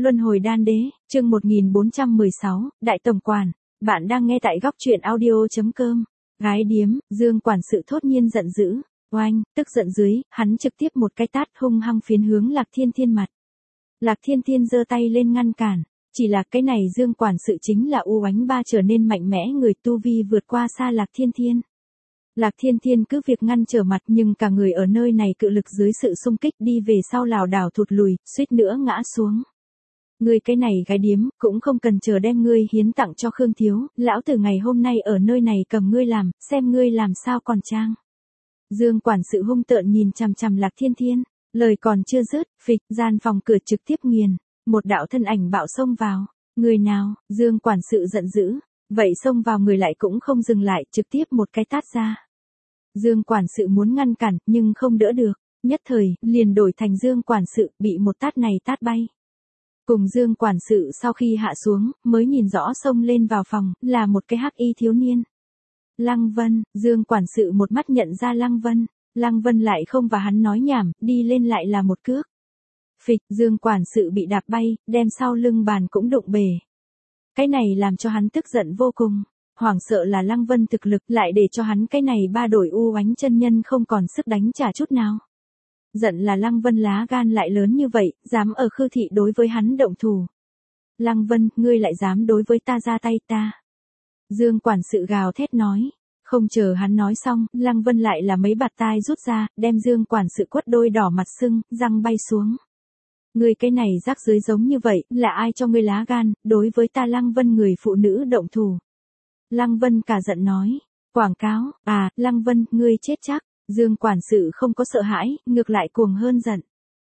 Luân hồi đan đế, chương 1416, Đại Tổng Quản. Bạn đang nghe tại góc truyện audio.com. Gái điếm, Dương quản sự thốt nhiên giận dữ. Oanh, tức giận dưới, hắn trực tiếp một cái tát hung hăng phiến hướng Lạc Thiên Thiên mặt. Lạc Thiên Thiên giơ tay lên ngăn cản. Chỉ là cái này Dương quản sự chính là U Oánh Ba trở nên mạnh mẽ người tu vi vượt qua xa Lạc Thiên Thiên. Lạc Thiên Thiên cứ việc ngăn trở mặt nhưng cả người ở nơi này cự lực dưới sự xung kích đi về sau lảo đảo thụt lùi, suýt nữa ngã xuống. Ngươi cái này gái điếm, cũng không cần chờ đem ngươi hiến tặng cho Khương Thiếu, lão tử ngày hôm nay ở nơi này cầm ngươi làm, xem ngươi làm sao còn trang. Dương quản sự hung tợn nhìn chằm chằm Lạc Thiên Thiên, lời còn chưa dứt, phịch, gian phòng cửa trực tiếp nghiền, một đạo thân ảnh bạo xông vào. Người nào? Dương quản sự giận dữ, vậy xông vào người lại cũng không dừng lại, trực tiếp một cái tát ra. Dương quản sự muốn ngăn cản, nhưng không đỡ được, nhất thời, liền đổi thành Dương quản sự, bị một tát này tát bay. Cùng Dương quản sự sau khi hạ xuống, mới nhìn rõ xông lên vào phòng, là một cái hắc y thiếu niên. Lăng Vân, Dương quản sự một mắt nhận ra Lăng Vân lại không và hắn nói nhảm, đi lên lại là một cước. Phịch, Dương quản sự bị đạp bay, đem sau lưng bàn cũng đụng bể. Cái này làm cho hắn tức giận vô cùng, hoảng sợ là Lăng Vân thực lực lại để cho hắn cái này ba đổi U Oánh chân nhân không còn sức đánh trả chút nào. Giận là Lăng Vân lá gan lại lớn như vậy, dám ở Khư thị đối với hắn động thủ. Lăng Vân, ngươi lại dám đối với ta ra tay ta. Dương quản sự gào thét nói. Không chờ hắn nói xong, Lăng Vân lại là mấy bạt tai rút ra, đem Dương quản sự quất đôi đỏ mặt sưng, răng bay xuống. Ngươi cái này rác rưởi giống như vậy, là ai cho ngươi lá gan, đối với ta Lăng Vân người phụ nữ động thủ. Lăng Vân cả giận nói. Quảng cáo, Lăng Vân, ngươi chết chắc. Dương quản sự không có sợ hãi, ngược lại cuồng hơn giận.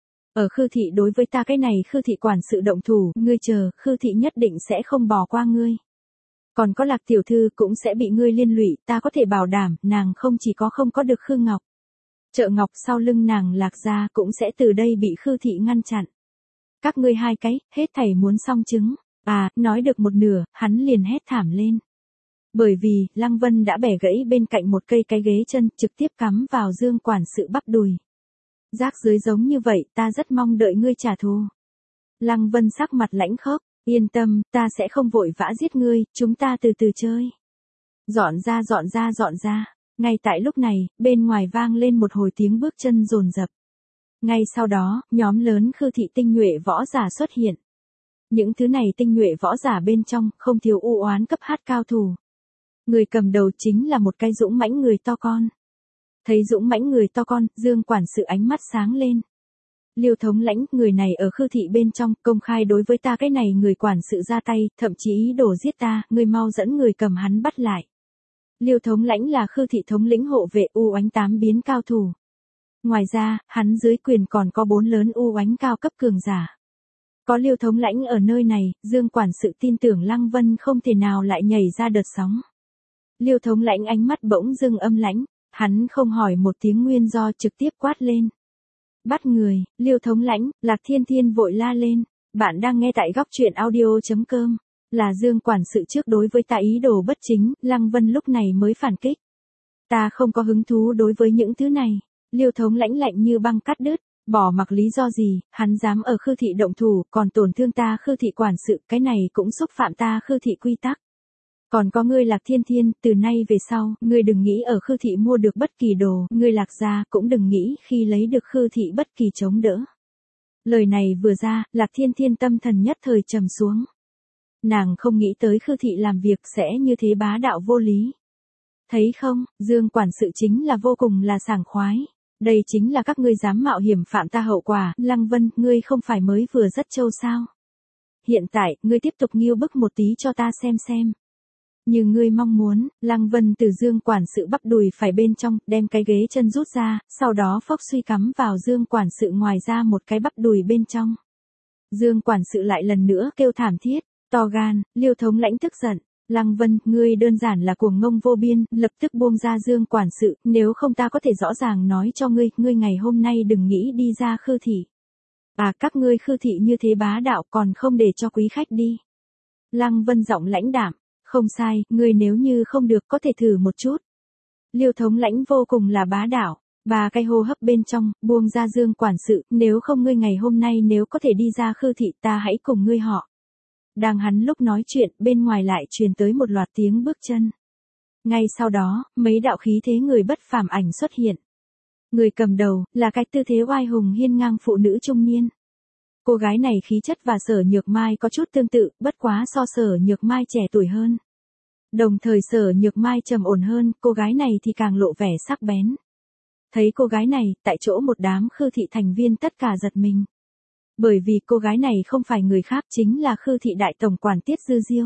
Ở Khư thị đối với ta cái này Khư thị quản sự động thủ, ngươi chờ, Khư thị nhất định sẽ không bỏ qua ngươi. Còn có Lạc tiểu thư cũng sẽ bị ngươi liên lụy, ta có thể bảo đảm, nàng không chỉ có không có được Khư Ngọc. Chợ Ngọc sau lưng nàng Lạc gia cũng sẽ từ đây bị Khư thị ngăn chặn. Các ngươi hai cái, hết thảy muốn xong chứng. Nói được một nửa, hắn liền hét thảm lên. Bởi vì, Lăng Vân đã bẻ gãy bên cạnh một cây cái ghế chân, trực tiếp cắm vào Dương quản sự bắp đùi. Rác dưới giống như vậy, ta rất mong đợi ngươi trả thù. Lăng Vân sắc mặt lãnh khốc, yên tâm, ta sẽ không vội vã giết ngươi, chúng ta từ từ chơi. Dọn ra. Ngay tại lúc này, bên ngoài vang lên một hồi tiếng bước chân dồn dập. Ngay sau đó, nhóm lớn Khư thị tinh nhuệ võ giả xuất hiện. Những thứ này tinh nhuệ võ giả bên trong, không thiếu U Oán cấp hát cao thủ. Người cầm đầu chính là một cái dũng mãnh người to con. Thấy dũng mãnh người to con, Dương quản sự ánh mắt sáng lên. Liêu thống lãnh, người này ở Khư thị bên trong, công khai đối với ta cái này người quản sự ra tay, thậm chí ý đồ giết ta, người mau dẫn người cầm hắn bắt lại. Liêu thống lãnh là Khư thị thống lĩnh hộ vệ U Oánh 8 biến cao thủ. Ngoài ra, hắn dưới quyền còn có 4 lớn U Oánh cao cấp cường giả. Có Liêu thống lãnh ở nơi này, Dương quản sự tin tưởng Lăng Vân không thể nào lại nhảy ra đợt sóng. Liêu thống lãnh ánh mắt bỗng dưng âm lãnh, hắn không hỏi một tiếng nguyên do trực tiếp quát lên. Bắt người, Liêu thống lãnh, Lạc Thiên Thiên vội la lên, bạn đang nghe tại góc truyện audio.com, là Dương quản sự trước đối với ta ý đồ bất chính, Lăng Vân lúc này mới phản kích. Ta không có hứng thú đối với những thứ này, Liêu thống lãnh lạnh như băng cắt đứt, bỏ mặc lý do gì, hắn dám ở Khư thị động thủ, còn tổn thương ta Khư thị quản sự, cái này cũng xúc phạm ta Khư thị quy tắc. Còn có ngươi Lạc Thiên Thiên, từ nay về sau, ngươi đừng nghĩ ở Khư thị mua được bất kỳ đồ, ngươi Lạc gia cũng đừng nghĩ khi lấy được Khư thị bất kỳ chống đỡ. Lời này vừa ra, Lạc Thiên Thiên tâm thần nhất thời trầm xuống. Nàng không nghĩ tới Khư thị làm việc sẽ như thế bá đạo vô lý. Thấy không, Dương quản sự chính là vô cùng là sảng khoái. Đây chính là các ngươi dám mạo hiểm phạm ta hậu quả, Lăng Vân, ngươi không phải mới vừa rất trâu sao. Hiện tại, ngươi tiếp tục nghiêu bức một tí cho ta xem. Như ngươi mong muốn, Lăng Vân từ Dương quản sự bắp đùi phải bên trong, đem cái ghế chân rút ra, sau đó phốc suy cắm vào Dương quản sự ngoài ra một cái bắp đùi bên trong. Dương quản sự lại lần nữa kêu thảm thiết, to gan, Liêu thống lãnh tức giận. Lăng Vân, ngươi đơn giản là cuồng ngông vô biên, lập tức buông ra Dương quản sự, nếu không ta có thể rõ ràng nói cho ngươi, ngươi ngày hôm nay đừng nghĩ đi ra Khư thị. Các ngươi Khư thị như thế bá đạo còn không để cho quý khách đi. Lăng Vân giọng lãnh đạm, không sai, ngươi nếu như không được có thể thử một chút. Liêu thống lãnh vô cùng là bá đạo, Ba cái hô hấp bên trong, buông ra Dương quản sự, nếu không ngươi ngày hôm nay nếu có thể đi ra Khư thị ta hãy cùng ngươi họ. Đang hắn lúc nói chuyện, bên ngoài lại truyền tới một loạt tiếng bước chân. Ngay sau đó, mấy đạo khí thế người bất phàm ảnh xuất hiện. Người cầm đầu, là cái tư thế oai hùng hiên ngang phụ nữ trung niên. Cô gái này khí chất và Sở Nhược Mai có chút tương tự, bất quá so Sở Nhược Mai trẻ tuổi hơn. Đồng thời Sở Nhược Mai trầm ổn hơn, cô gái này thì càng lộ vẻ sắc bén. Thấy cô gái này, tại chỗ một đám Khư thị thành viên tất cả giật mình. Bởi vì cô gái này không phải người khác chính là Khư thị đại tổng quản Tiết Dư Diêu.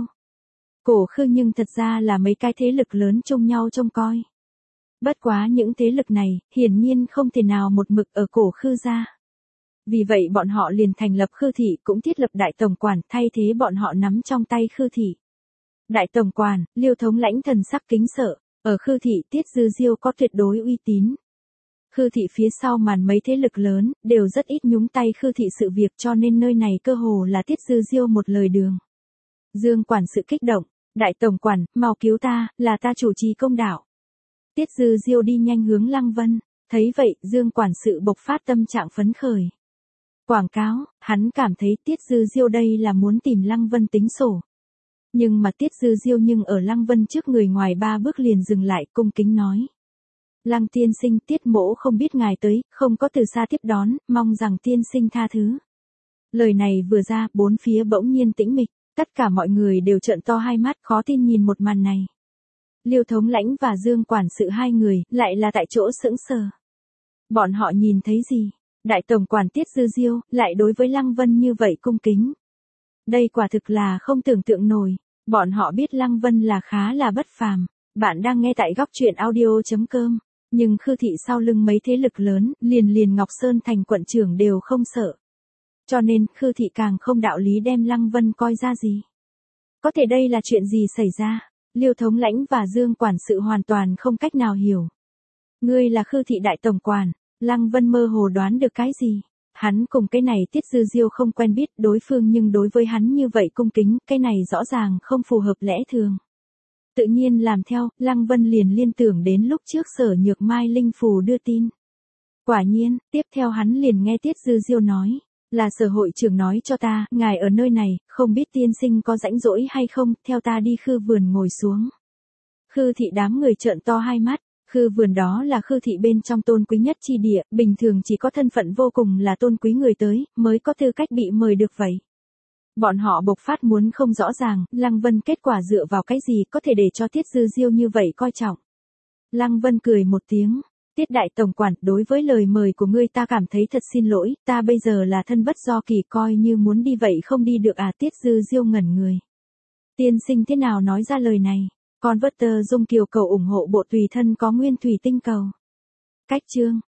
Cổ Khư nhưng thật ra là mấy cái thế lực lớn chung nhau trông coi. Bất quá những thế lực này, hiển nhiên không thể nào một mực ở Cổ Khư ra. Vì vậy bọn họ liền thành lập Khư thị cũng thiết lập đại tổng quản thay thế bọn họ nắm trong tay Khư thị. Đại tổng quản, Liêu thống lãnh thần sắc kính sợ, ở Khư thị Tiết Dư Diêu có tuyệt đối uy tín. Khư thị phía sau màn mấy thế lực lớn, đều rất ít nhúng tay Khư thị sự việc cho nên nơi này cơ hồ là Tiết Dư Diêu một lời đường. Dương quản sự kích động, đại tổng quản, mau cứu ta, là ta chủ trì công đạo. Tiết Dư Diêu đi nhanh hướng Lăng Vân, thấy vậy, Dương quản sự bộc phát tâm trạng phấn khởi. Quảng cáo, hắn cảm thấy Tiết Dư Diêu đây là muốn tìm Lăng Vân tính sổ. Nhưng mà Tiết Dư Diêu nhưng ở Lăng Vân trước người ngoài 3 bước liền dừng lại cung kính nói. Lăng tiên sinh Tiết mỗ không biết ngài tới, không có từ xa tiếp đón, mong rằng tiên sinh tha thứ. Lời này vừa ra, bốn phía bỗng nhiên tĩnh mịch, tất cả mọi người đều trợn to hai mắt khó tin nhìn một màn này. Liêu thống lãnh và Dương quản sự hai người, lại là tại chỗ sững sờ. Bọn họ nhìn thấy gì? Đại tổng quản Tiết Dư Diêu, lại đối với Lăng Vân như vậy cung kính. Đây quả thực là không tưởng tượng nổi, bọn họ biết Lăng Vân là khá là bất phàm. Bạn đang nghe tại góc truyện audio.com, nhưng Khư thị sau lưng mấy thế lực lớn, liền Ngọc Sơn thành quận trưởng đều không sợ. Cho nên, Khư thị càng không đạo lý đem Lăng Vân coi ra gì. Có thể đây là chuyện gì xảy ra? Liêu thống lãnh và Dương quản sự hoàn toàn không cách nào hiểu. Ngươi là Khư thị đại tổng quản, Lăng Vân mơ hồ đoán được cái gì? Hắn cùng cái này Tiết Dư Diêu không quen biết đối phương nhưng đối với hắn như vậy cung kính, cái này rõ ràng không phù hợp lẽ thường. Tự nhiên làm theo, Lăng Vân liền liên tưởng đến lúc trước Sở Nhược Mai linh phù đưa tin. Quả nhiên, tiếp theo hắn liền nghe Tiết Dư Diêu nói, là Sở hội trưởng nói cho ta, ngài ở nơi này, không biết tiên sinh có rãnh rỗi hay không, theo ta đi Khư vườn ngồi xuống. Khư thị đám người trợn to hai mắt, Khư vườn đó là Khư thị bên trong tôn quý nhất chi địa, bình thường chỉ có thân phận vô cùng là tôn quý người tới, mới có tư cách bị mời được vậy. Bọn họ bộc phát muốn không rõ ràng, Lăng Vân kết quả dựa vào cái gì có thể để cho Tiết Dư Diêu như vậy coi trọng. Lăng Vân cười một tiếng, Tiết đại tổng quản, đối với lời mời của ngươi ta cảm thấy thật xin lỗi, ta bây giờ là thân bất do kỳ coi như muốn đi vậy không đi được à. Tiết Dư Diêu ngẩn người. Tiên sinh thế nào nói ra lời này, con vớt tờ dung kiều cầu ủng hộ bộ tùy thân có nguyên thủy tinh cầu. Cách chương.